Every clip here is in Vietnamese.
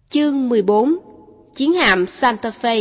Chương 14. Chiến hạm Santa Fe.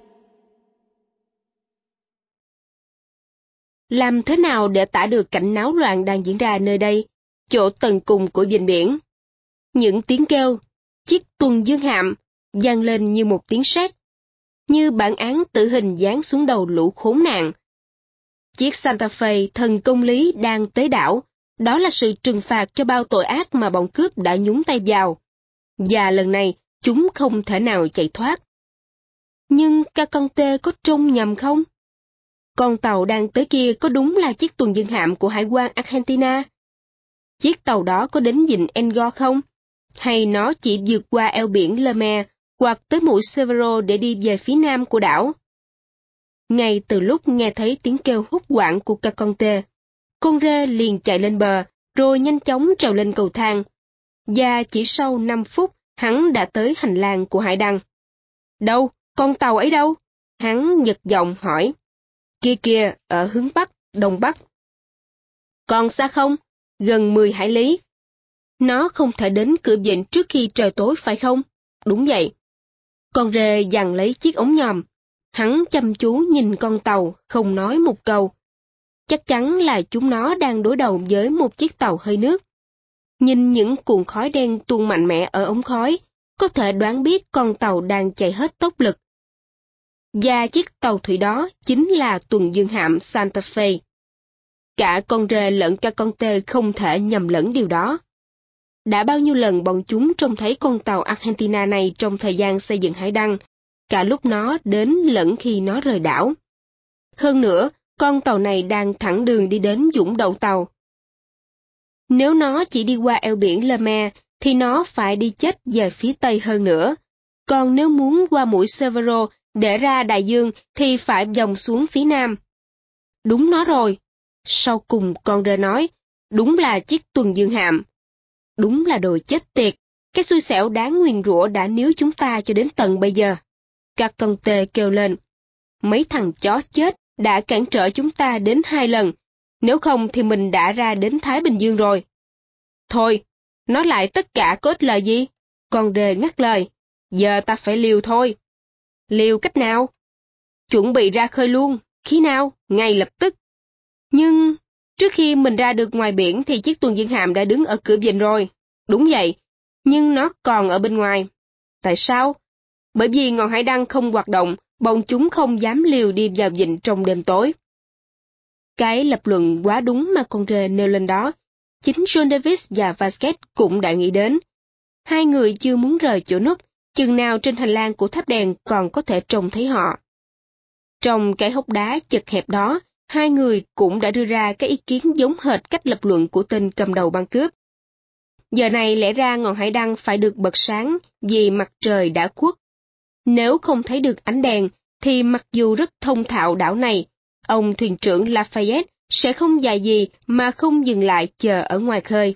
Làm thế nào để tả được cảnh náo loạn đang diễn ra nơi đây, chỗ tận cùng của vịnh biển? Những tiếng kêu, chiếc tuần dương hạm, vang lên như một tiếng sét, như bản án tử hình giáng xuống đầu lũ khốn nạn. Chiếc Santa Fe thần công lý đang tới đảo, đó là sự trừng phạt cho bao tội ác mà bọn cướp đã nhúng tay vào. Và lần này, chúng không thể nào chạy thoát. Nhưng Caconte có trông nhầm không? Con tàu đang tới kia có đúng là chiếc tuần dương hạm của hải quan Argentina? Chiếc tàu đó có đến vịnh Engor không? Hay nó chỉ vượt qua eo biển Le Maire hoặc tới mũi Severo để đi về phía nam của đảo? Ngay từ lúc nghe thấy tiếng kêu hốt hoảng của Caconte, con rê liền chạy lên bờ, rồi nhanh chóng trèo lên cầu thang. Và chỉ sau 5 phút, hắn đã tới hành lang của hải đăng. Đâu? Con tàu ấy đâu? Hắn giật giọng hỏi. Kia kìa, ở hướng Bắc, Đông Bắc. Còn xa không? Gần 10 hải lý. Nó không thể đến cửa vịnh trước khi trời tối phải không? Đúng vậy. Con rê giằng lấy chiếc ống nhòm. Hắn chăm chú nhìn con tàu, không nói một câu. Chắc chắn là chúng nó đang đối đầu với một chiếc tàu hơi nước. Nhìn những cuộn khói đen tuôn mạnh mẽ ở ống khói, có thể đoán biết con tàu đang chạy hết tốc lực. Và chiếc tàu thủy đó chính là tuần dương hạm Santa Fe. Cả con rê lẫn Caconte không thể nhầm lẫn điều đó. Đã bao nhiêu lần bọn chúng trông thấy con tàu Argentina này trong thời gian xây dựng hải đăng, cả lúc nó đến lẫn khi nó rời đảo. Hơn nữa, con tàu này đang thẳng đường đi đến vũng đậu tàu. Nếu nó chỉ đi qua eo biển Le Maire, thì nó phải đi chết về phía tây hơn nữa. Còn nếu muốn qua mũi Severo để ra đại dương thì phải vòng xuống phía nam. Đúng nó rồi. Sau cùng con rê nói, đúng là chiếc tuần dương hạm. Đúng là đồ chết tiệt. Cái xui xẻo đáng nguyền rủa đã níu chúng ta cho đến tận bây giờ. Caconte kêu lên. Mấy thằng chó chết đã cản trở chúng ta đến 2 lần. Nếu không thì mình đã ra đến Thái Bình Dương rồi. Thôi, nói lại tất cả có ích lợi gì? Con rê ngắt lời. Giờ ta phải liều thôi. Liều cách nào? Chuẩn bị ra khơi luôn. Khi nào? Ngay lập tức. Nhưng, trước khi mình ra được ngoài biển thì chiếc tuần dương hạm đã đứng ở cửa vịnh rồi. Đúng vậy, nhưng nó còn ở bên ngoài. Tại sao? Bởi vì ngọn hải đăng không hoạt động, bọn chúng không dám liều đi vào vịnh trong đêm tối. Cái lập luận quá đúng mà con rê nêu lên đó, chính John Davis và Vasquez cũng đã nghĩ đến. Hai người chưa muốn rời chỗ núp, chừng nào trên hành lang của tháp đèn còn có thể trông thấy họ. Trong cái hốc đá chật hẹp đó, hai người cũng đã đưa ra cái ý kiến giống hệt cách lập luận của tên cầm đầu băng cướp. Giờ này lẽ ra ngọn hải đăng phải được bật sáng vì mặt trời đã khuất. Nếu không thấy được ánh đèn, thì mặc dù rất thông thạo đảo này, ông thuyền trưởng Lafayette sẽ không dại gì mà không dừng lại chờ ở ngoài khơi.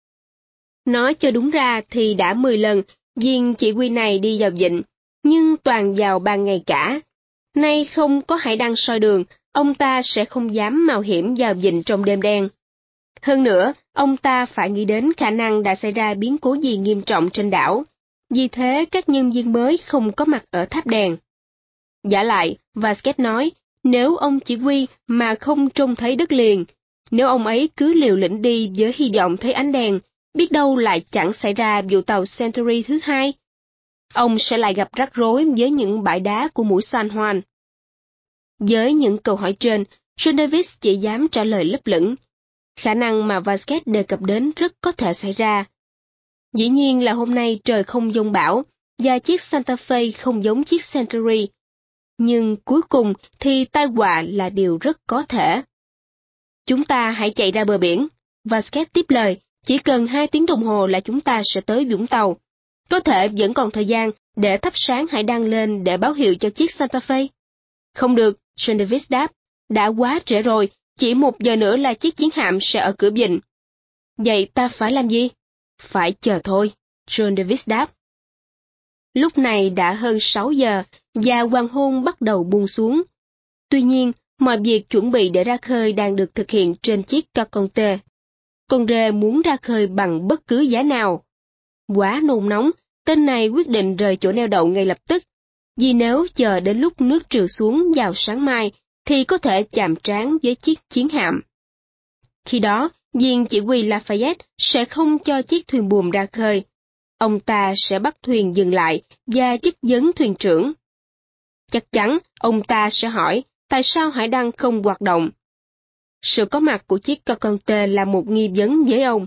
Nói cho đúng ra thì đã 10 lần, viên chỉ huy này đi vào vịnh, nhưng toàn vào ban ngày cả. Nay không có hải đăng soi đường, ông ta sẽ không dám mạo hiểm vào vịnh trong đêm đen. Hơn nữa, ông ta phải nghĩ đến khả năng đã xảy ra biến cố gì nghiêm trọng trên đảo. Vì thế các nhân viên mới không có mặt ở tháp đèn. Giả lại, Vasquez nói, nếu ông chỉ huy mà không trông thấy đất liền, nếu ông ấy cứ liều lĩnh đi với hy vọng thấy ánh đèn, biết đâu lại chẳng xảy ra vụ tàu Century thứ 2. Ông sẽ lại gặp rắc rối với những bãi đá của mũi San Juan. Với những câu hỏi trên, John Davis chỉ dám trả lời lấp lửng. Khả năng mà Vasquez đề cập đến rất có thể xảy ra. Dĩ nhiên là hôm nay trời không giông bão, và chiếc Santa Fe không giống chiếc Century. Nhưng cuối cùng thì tai họa là điều rất có thể. Chúng ta hãy chạy ra bờ biển. Vasquez tiếp lời, chỉ cần 2 tiếng đồng hồ là chúng ta sẽ tới Vũng Tàu. Có thể vẫn còn thời gian để thắp sáng hải đăng lên để báo hiệu cho chiếc Santa Fe. Không được, John Davis đáp, đã quá trễ rồi, chỉ 1 giờ nữa là chiếc chiến hạm sẽ ở cửa vịnh. Vậy ta phải làm gì? Phải chờ thôi, John Davis đáp. Lúc này đã hơn 6 giờ, và hoàng hôn bắt đầu buông xuống. Tuy nhiên, mọi việc chuẩn bị để ra khơi đang được thực hiện trên chiếc Caconte. Con rê muốn ra khơi bằng bất cứ giá nào. Quá nôn nóng, Tên này quyết định rời chỗ neo đậu ngay lập tức, vì nếu chờ đến lúc nước trừ xuống vào sáng mai, thì có thể chạm trán với chiếc chiến hạm. Khi đó, viên chỉ huy Lafayette sẽ không cho chiếc thuyền buồm ra khơi. Ông ta sẽ bắt thuyền dừng lại và chất vấn thuyền trưởng. Chắc chắn, ông ta sẽ hỏi tại sao hải đăng không hoạt động. Sự có mặt của chiếc Caconte là một nghi vấn với ông.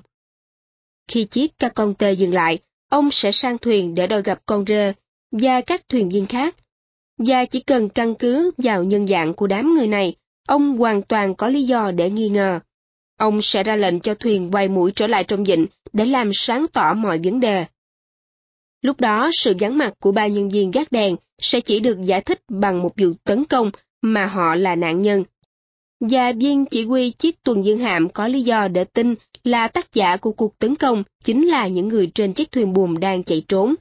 Khi chiếc Caconte dừng lại, ông sẽ sang thuyền để đòi gặp con rê và các thuyền viên khác. Và chỉ cần căn cứ vào nhân dạng của đám người này, ông hoàn toàn có lý do để nghi ngờ. Ông sẽ ra lệnh cho thuyền quay mũi trở lại trong vịnh để làm sáng tỏ mọi vấn đề. Lúc đó, sự vắng mặt của ba nhân viên gác đèn sẽ chỉ được giải thích bằng một vụ tấn công mà họ là nạn nhân. Và viên chỉ huy chiếc tuần dương hạm có lý do để tin là tác giả của cuộc tấn công chính là những người trên chiếc thuyền buồm đang chạy trốn.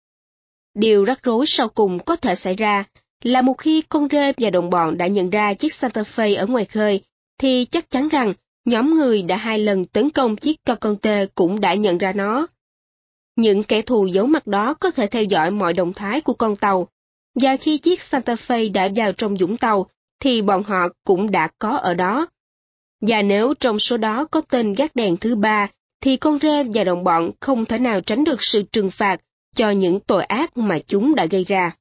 Điều rắc rối sau cùng có thể xảy ra là một khi con rê và đồng bọn đã nhận ra chiếc Santa Fe ở ngoài khơi, thì chắc chắn rằng nhóm người đã 2 lần tấn công chiếc Caconte cũng đã nhận ra nó. Những kẻ thù giấu mặt đó có thể theo dõi mọi động thái của con tàu, và khi chiếc Santa Fe đã vào trong vũng tàu, thì bọn họ cũng đã có ở đó. Và nếu trong số đó có tên gác đèn thứ 3, thì con rê và đồng bọn không thể nào tránh được sự trừng phạt cho những tội ác mà chúng đã gây ra.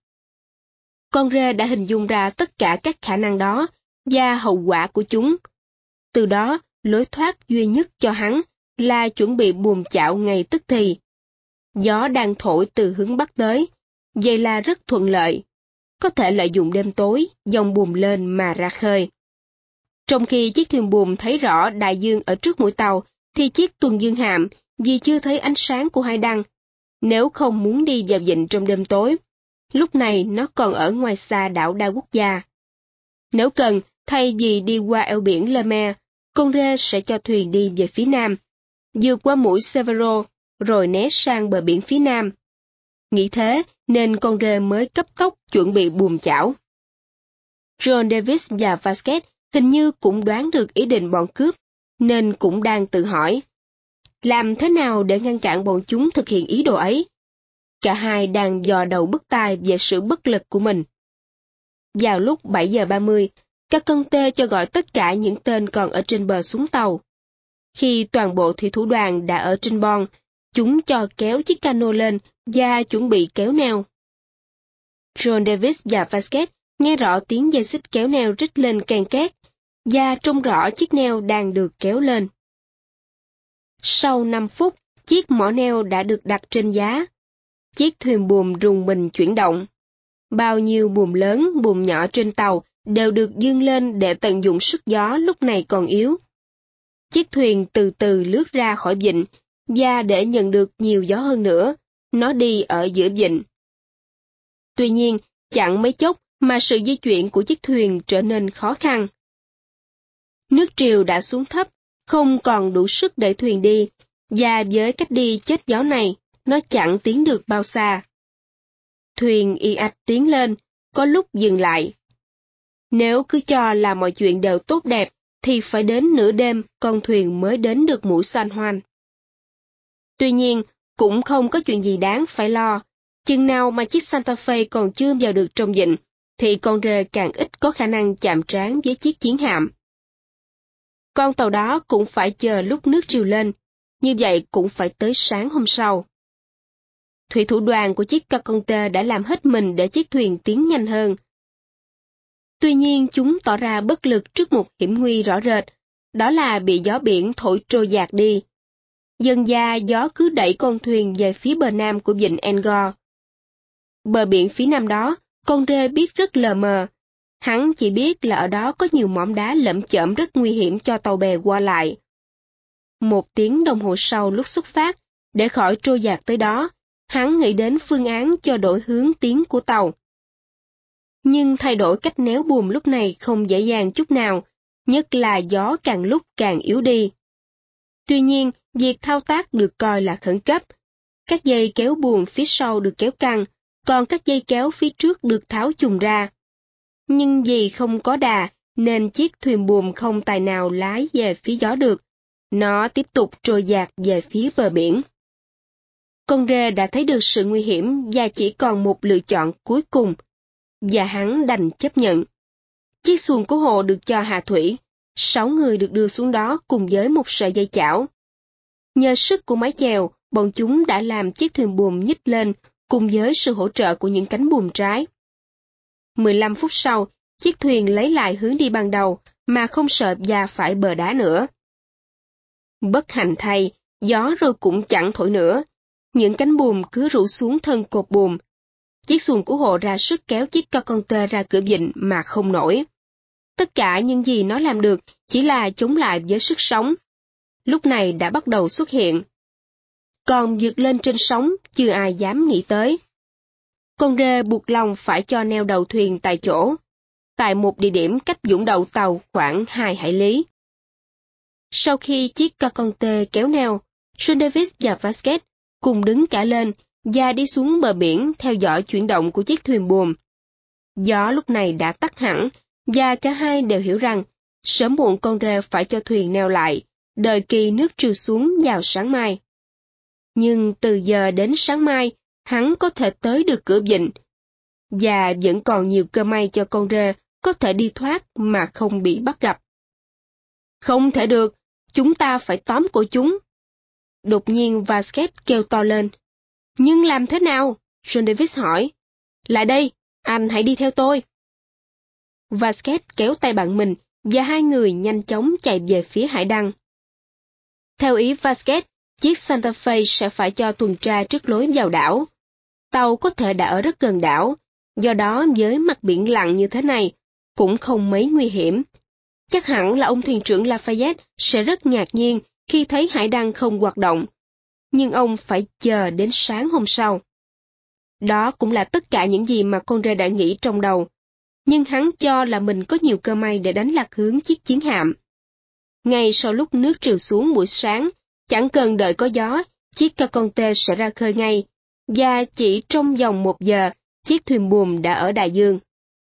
Con rê đã hình dung ra tất cả các khả năng đó và hậu quả của chúng. Từ đó, lối thoát duy nhất cho hắn là chuẩn bị buồm chảo ngay tức thì. Gió đang thổi từ hướng bắc tới, vậy là rất thuận lợi. Có thể lợi dụng đêm tối, dòng buồm lên mà ra khơi. Trong khi chiếc thuyền buồm thấy rõ đại dương ở trước mũi tàu, thì chiếc tuần dương hạm vì chưa thấy ánh sáng của hải đăng. Nếu không muốn đi vào vịnh trong đêm tối, lúc này nó còn ở ngoài xa đảo đa quốc gia. Nếu cần, thay vì đi qua eo biển Le Maire, con rê sẽ cho thuyền đi về phía nam, vượt qua mũi Severo, rồi né sang bờ biển phía nam. Nghĩ thế nên con rê mới cấp tốc chuẩn bị buồm chảo. John Davis và Vasquez hình như cũng đoán được ý định bọn cướp, nên cũng đang tự hỏi, làm thế nào để ngăn cản bọn chúng thực hiện ý đồ ấy? Cả hai đang dò đầu bứt tai về sự bất lực của mình. Vào lúc 7 giờ 30, Caconte cho gọi tất cả những tên còn ở trên bờ xuống tàu. Khi toàn bộ thủy thủ đoàn đã ở trên bon, chúng cho kéo chiếc cano lên và chuẩn bị kéo neo. John Davis và Vasquez nghe rõ tiếng dây xích kéo neo rít lên ken két, và trông rõ chiếc neo đang được kéo lên. Sau 5 phút, chiếc mỏ neo đã được đặt trên giá. Chiếc thuyền buồm rùng mình chuyển động. Bao nhiêu buồm lớn, buồm nhỏ trên tàu đều được dương lên để tận dụng sức gió lúc này còn yếu. Chiếc thuyền từ từ lướt ra khỏi vịnh, và để nhận được nhiều gió hơn nữa, nó đi ở giữa vịnh. Tuy nhiên, chẳng mấy chốc mà sự di chuyển của chiếc thuyền trở nên khó khăn. Nước triều đã xuống thấp, không còn đủ sức để thuyền đi, và với cách đi chết gió này, nó chẳng tiến được bao xa. Thuyền ì ạch tiến lên, có lúc dừng lại. Nếu cứ cho là mọi chuyện đều tốt đẹp, thì phải đến nửa đêm con thuyền mới đến được mũi San Juan. Tuy nhiên, cũng không có chuyện gì đáng phải lo. Chừng nào mà chiếc Santa Fe còn chưa vào được trong vịnh, thì con rê càng ít có khả năng chạm trán với chiếc chiến hạm. Con tàu đó cũng phải chờ lúc nước triều lên, như vậy cũng phải tới sáng hôm sau. Thủy thủ đoàn của chiếc Caconte đã làm hết mình để chiếc thuyền tiến nhanh hơn. Tuy nhiên chúng tỏ ra bất lực trước một hiểm nguy rõ rệt, đó là bị gió biển thổi trôi dạt đi. Dần dà gió cứ đẩy con thuyền về phía bờ nam của vịnh Angor. Bờ biển phía nam đó, con rê biết rất lờ mờ. Hắn chỉ biết là ở đó có nhiều mỏm đá lởm chởm rất nguy hiểm cho tàu bè qua lại. 1 tiếng đồng hồ sau lúc xuất phát, để khỏi trôi dạt tới đó, hắn nghĩ đến phương án cho đổi hướng tiến của tàu. Nhưng thay đổi cách néo buồm lúc này không dễ dàng chút nào, nhất là gió càng lúc càng yếu đi. Tuy nhiên, việc thao tác được coi là khẩn cấp. Các dây kéo buồm phía sau được kéo căng, còn các dây kéo phía trước được tháo chùng ra. Nhưng vì không có đà, nên chiếc thuyền buồm không tài nào lái về phía gió được. Nó tiếp tục trôi dạt về phía bờ biển. Con rê đã thấy được sự nguy hiểm và chỉ còn một lựa chọn cuối cùng, và hắn đành chấp nhận. Chiếc xuồng cứu hộ được cho hạ thủy, 6 người được đưa xuống đó cùng với một sợi dây chảo. Nhờ sức của mái chèo, bọn chúng đã làm chiếc thuyền buồm nhích lên cùng với sự hỗ trợ của những cánh buồm trái. 15 phút sau, chiếc thuyền lấy lại hướng đi ban đầu mà không sợ va phải bờ đá nữa. Bất hạnh thay, gió rồi cũng chẳng thổi nữa. Những cánh buồm cứ rủ xuống thân cột buồm. Chiếc xuồng cứu hộ ra sức kéo chiếc Carconte ra cửa vịnh mà không nổi. Tất cả những gì nó làm được chỉ là chống lại với sức sóng. Lúc này đã bắt đầu xuất hiện. Còn vượt lên trên sóng, chưa ai dám nghĩ tới. Con rê buộc lòng phải cho neo đầu thuyền tại chỗ, tại một địa điểm cách vũng đậu tàu khoảng 2 hải lý. Sau khi chiếc Carconte kéo neo, John Davis và Vasquez cùng đứng cả lên và đi xuống bờ biển theo dõi chuyển động của chiếc thuyền buồm. Gió lúc này đã tắt hẳn, và cả hai đều hiểu rằng sớm muộn con rê phải cho thuyền neo lại, đợi kỳ nước trừ xuống vào sáng mai. Nhưng từ giờ đến sáng mai, hắn có thể tới được cửa vịnh, và vẫn còn nhiều cơ may cho con rê có thể đi thoát mà không bị bắt gặp. Không thể được, chúng ta phải tóm cổ chúng. Đột nhiên Vasquez kêu to lên. Nhưng làm thế nào? John Davis hỏi. Lại đây, anh hãy đi theo tôi. Vasquez kéo tay bạn mình, và hai người nhanh chóng chạy về phía hải đăng. Theo ý Vasquez, chiếc Santa Fe sẽ phải cho tuần tra trước lối vào đảo. Tàu có thể đã ở rất gần đảo, do đó với mặt biển lặng như thế này, cũng không mấy nguy hiểm. Chắc hẳn là ông thuyền trưởng Lafayette sẽ rất ngạc nhiên khi thấy hải đăng không hoạt động, nhưng ông phải chờ đến sáng hôm sau. Đó cũng là tất cả những gì mà con rê đã nghĩ trong đầu, nhưng hắn cho là mình có nhiều cơ may để đánh lạc hướng chiếc chiến hạm. Ngay sau lúc nước trừ xuống buổi sáng, chẳng cần đợi có gió, chiếc Carconte sẽ ra khơi ngay, và chỉ trong vòng 1 giờ, chiếc thuyền buồm đã ở đại dương.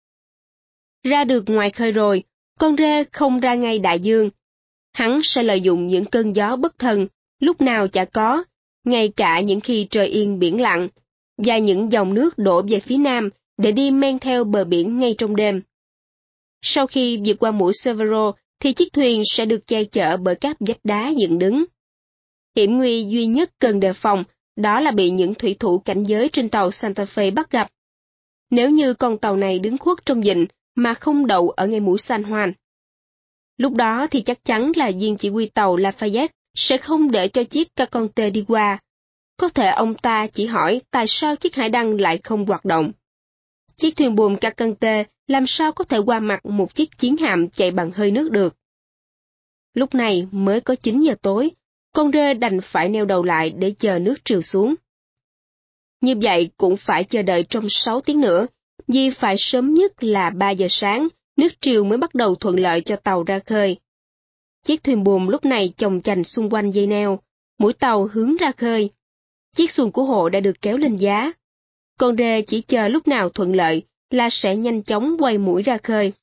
Ra được ngoài khơi rồi, con rê không ra ngay đại dương. Hắn sẽ lợi dụng những cơn gió bất thần, lúc nào chả có, ngay cả những khi trời yên biển lặng, và những dòng nước đổ về phía nam để đi men theo bờ biển ngay trong đêm. Sau khi vượt qua mũi Severo, thì chiếc thuyền sẽ được che chở bởi các vách đá dựng đứng. Hiểm nguy duy nhất cần đề phòng, đó là bị những thủy thủ cảnh giới trên tàu Santa Fe bắt gặp. Nếu như con tàu này đứng khuất trong vịnh mà không đậu ở ngay mũi San Juan. Lúc đó thì chắc chắn là viên chỉ huy tàu Lafayette sẽ không để cho chiếc Carconte đi qua. Có thể ông ta chỉ hỏi tại sao chiếc hải đăng lại không hoạt động. Chiếc thuyền buồm Carconte làm sao có thể qua mặt một chiếc chiến hạm chạy bằng hơi nước được. Lúc này mới có 9 giờ tối, con rê đành phải neo đầu lại để chờ nước trừ xuống. Như vậy cũng phải chờ đợi trong 6 tiếng nữa, vì phải sớm nhất là 3 giờ sáng, nước triều mới bắt đầu thuận lợi cho tàu ra khơi. Chiếc thuyền buồm lúc này chồng chành xung quanh dây neo, mũi tàu hướng ra khơi. Chiếc xuồng cứu hộ đã được kéo lên giá. Con rê chỉ chờ lúc nào thuận lợi là sẽ nhanh chóng quay mũi ra khơi.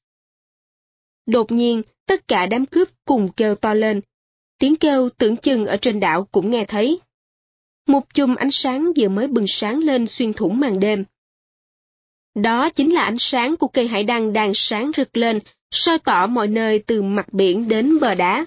Đột nhiên, tất cả đám cướp cùng kêu to lên. Tiếng kêu tưởng chừng ở trên đảo cũng nghe thấy. Một chùm ánh sáng vừa mới bừng sáng lên xuyên thủng màn đêm. Đó chính là ánh sáng của cây hải đăng đang sáng rực lên, soi tỏ mọi nơi từ mặt biển đến bờ đá.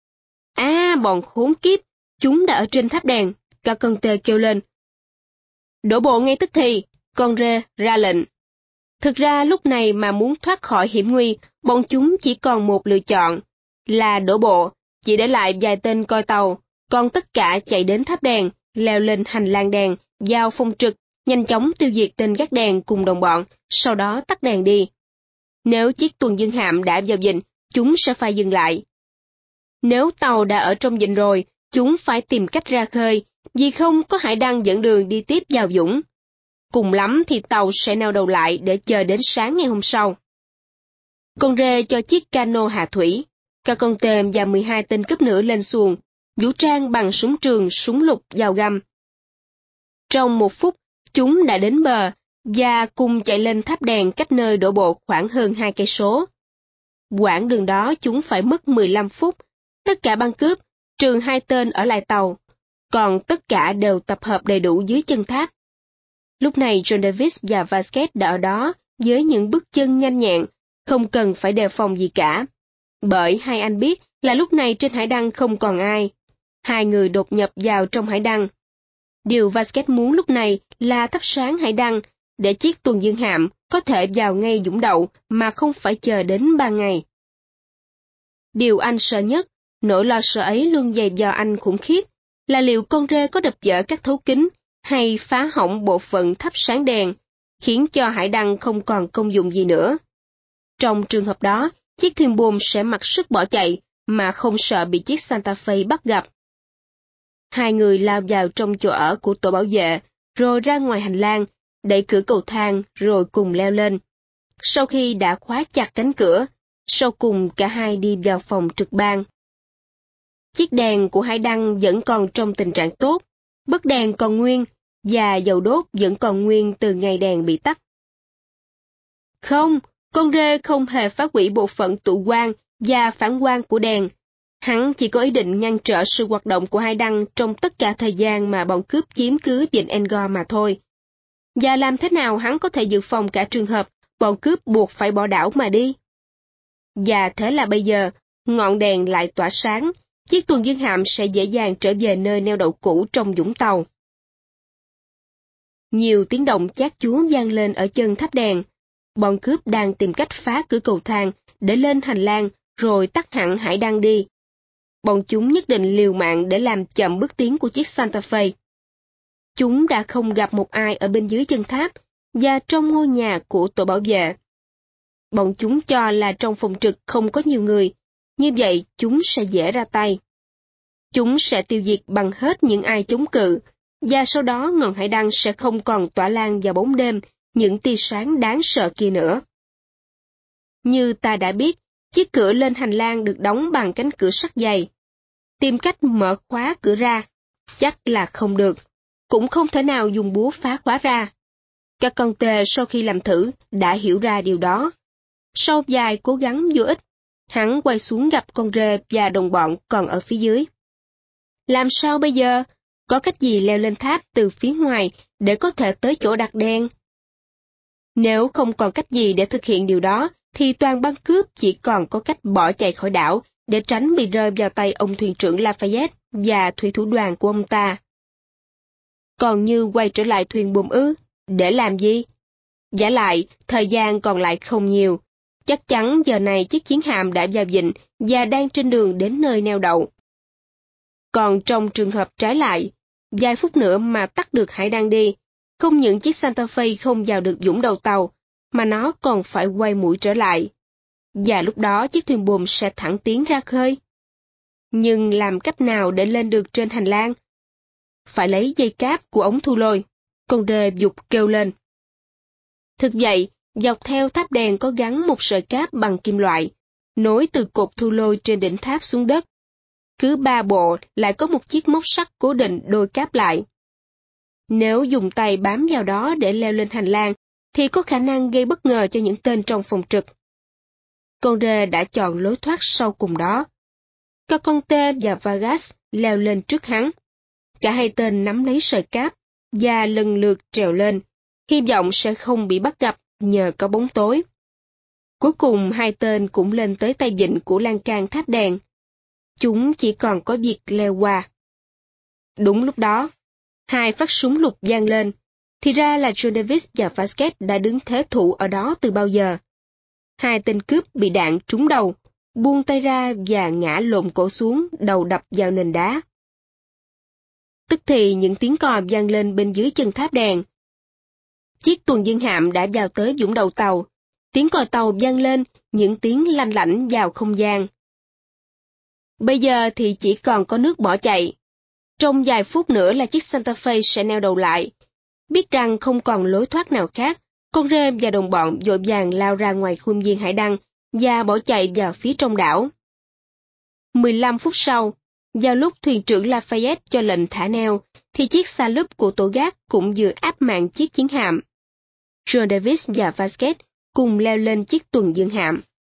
Bọn khốn kiếp, chúng đã ở trên tháp đèn, Carconte kêu lên. Đổ bộ ngay tức thì, con rê ra lệnh. Thực ra lúc này mà muốn thoát khỏi hiểm nguy, bọn chúng chỉ còn một lựa chọn, là đổ bộ, chỉ để lại vài tên coi tàu, còn tất cả chạy đến tháp đèn, leo lên hành lang đèn, giao phong trực, nhanh chóng tiêu diệt tên gác đèn cùng đồng bọn, sau đó tắt đèn đi. Nếu chiếc tuần dương hạm đã vào vịnh, chúng sẽ phải dừng lại. Nếu tàu đã ở trong vịnh rồi, chúng phải tìm cách ra khơi, vì không có hải đăng dẫn đường đi tiếp vào vũng. Cùng lắm thì tàu sẽ neo đầu lại để chờ đến sáng ngày hôm sau. Con rê cho chiếc cano hạ thủy, Carconte và 12 tên cướp nữa lên xuồng, vũ trang bằng súng trường, súng lục, dao găm. Trong 1 phút, chúng đã đến bờ và cùng chạy lên tháp đèn cách nơi đổ bộ khoảng hơn 2 cây số. Quãng đường đó chúng phải mất 15 phút. Tất cả băng cướp, trừ 2 tên ở lại tàu, còn tất cả đều tập hợp đầy đủ dưới chân tháp. Lúc này John Davis và Vasquez đã ở đó với những bước chân nhanh nhẹn, không cần phải đề phòng gì cả. Bởi hai anh biết là lúc này trên hải đăng không còn ai. Hai người đột nhập vào trong hải đăng. Điều Vasquez muốn lúc này là thắp sáng hải đăng để chiếc tuần dương hạm có thể vào ngay Vũng Đậu mà không phải chờ đến 3 ngày. Điều anh sợ nhất, nỗi lo sợ ấy luôn dày vò anh khủng khiếp, là liệu con rê có đập vỡ các thấu kính hay phá hỏng bộ phận thắp sáng đèn, khiến cho hải đăng không còn công dụng gì nữa. Trong trường hợp đó, chiếc thuyền buồm sẽ mặc sức bỏ chạy mà không sợ bị chiếc Santa Fe bắt gặp. Hai người lao vào trong chỗ ở của tổ bảo vệ, rồi ra ngoài hành lang, đẩy cửa cầu thang rồi cùng leo lên. Sau khi đã khóa chặt cánh cửa, sau cùng cả hai đi vào phòng trực ban. Chiếc đèn của hải đăng vẫn còn trong tình trạng tốt, bấc đèn còn nguyên, và dầu đốt vẫn còn nguyên từ ngày đèn bị tắt. Không, con rê không hề phá hủy bộ phận tụ quang và phản quang của đèn. Hắn chỉ có ý định ngăn trở sự hoạt động của hải đăng trong tất cả thời gian mà bọn cướp chiếm cứ vịnh Angkor mà thôi. Và làm thế nào hắn có thể dự phòng cả trường hợp bọn cướp buộc phải bỏ đảo mà đi? Và thế là bây giờ, ngọn đèn lại tỏa sáng, chiếc tuần dương hạm sẽ dễ dàng trở về nơi neo đậu cũ trong Vũng Tàu. Nhiều tiếng động chát chúa vang lên ở chân tháp đèn. Bọn cướp đang tìm cách phá cửa cầu thang để lên hành lang rồi tắt hẳn hải đăng đi. Bọn chúng nhất định liều mạng để làm chậm bước tiến của chiếc Santa Fe. Chúng đã không gặp một ai ở bên dưới chân tháp và trong ngôi nhà của tổ bảo vệ. Bọn chúng cho là trong phòng trực không có nhiều người, như vậy chúng sẽ dễ ra tay. Chúng sẽ tiêu diệt bằng hết những ai chống cự, và sau đó ngọn hải đăng sẽ không còn tỏa lan vào bóng đêm những tia sáng đáng sợ kia nữa. Như ta đã biết, chiếc cửa lên hành lang được đóng bằng cánh cửa sắt dày. Tìm cách mở khóa cửa ra, chắc là không được, cũng không thể nào dùng búa phá khóa ra. Các con tê sau khi làm thử đã hiểu ra điều đó. Sau vài cố gắng vô ích, hắn quay xuống gặp con rê và đồng bọn còn ở phía dưới. Làm sao bây giờ? Có cách gì leo lên tháp từ phía ngoài để có thể tới chỗ đặt đèn? Nếu không còn cách gì để thực hiện điều đó, thì toàn băng cướp chỉ còn có cách bỏ chạy khỏi đảo để tránh bị rơi vào tay ông thuyền trưởng Lafayette và thủy thủ đoàn của ông ta. Còn như quay trở lại thuyền buồm ư? Để làm gì? Vả lại, thời gian còn lại không nhiều. Chắc chắn giờ này chiếc chiến hạm đã vào vịnh và đang trên đường đến nơi neo đậu. Còn trong trường hợp trái lại, vài phút nữa mà tắt được hải đăng đi, không những chiếc Santa Fe không vào được Vũng đầu tàu, mà nó còn phải quay mũi trở lại. Và lúc đó chiếc thuyền buồm sẽ thẳng tiến ra khơi. Nhưng làm cách nào để lên được trên hành lang? Phải lấy dây cáp của ống thu lôi, con rê giục kêu lên. Thực vậy, dọc theo tháp đèn có gắn một sợi cáp bằng kim loại, nối từ cột thu lôi trên đỉnh tháp xuống đất. Cứ 3 bộ lại có một chiếc móc sắt cố định đôi cáp lại. Nếu dùng tay bám vào đó để leo lên hành lang, thì có khả năng gây bất ngờ cho những tên trong phòng trực. Con rê đã chọn lối thoát sau cùng đó. Các con tê và Vargas leo lên trước hắn. Cả hai tên nắm lấy sợi cáp và lần lượt trèo lên, hy vọng sẽ không bị bắt gặp nhờ có bóng tối. Cuối cùng hai tên cũng lên tới tay vịn của lan can tháp đèn. Chúng chỉ còn có việc leo qua. Đúng lúc đó, hai phát súng lục vang lên. Thì ra là John Davis và Vasquez đã đứng thế thủ ở đó từ bao giờ. Hai tên cướp bị đạn trúng đầu, buông tay ra và ngã lộn cổ xuống, đầu đập vào nền đá. Tức thì những tiếng còi vang lên bên dưới chân tháp đèn. Chiếc tuần dương hạm đã vào tới Vũng đầu tàu. Tiếng còi tàu vang lên, những tiếng lanh lảnh vào không gian. Bây giờ thì chỉ còn có nước bỏ chạy. Trong vài phút nữa là chiếc Santa Fe sẽ neo đầu lại. Biết rằng không còn lối thoát nào khác, con rê và đồng bọn vội vàng lao ra ngoài khuôn viên hải đăng và bỏ chạy vào phía trong đảo. 15 phút sau, vào lúc thuyền trưởng Lafayette cho lệnh thả neo, thì chiếc xa lúp của tổ gác cũng vừa áp mạng chiếc chiến hạm. John Davis và Vasquez cùng leo lên chiếc tuần dương hạm.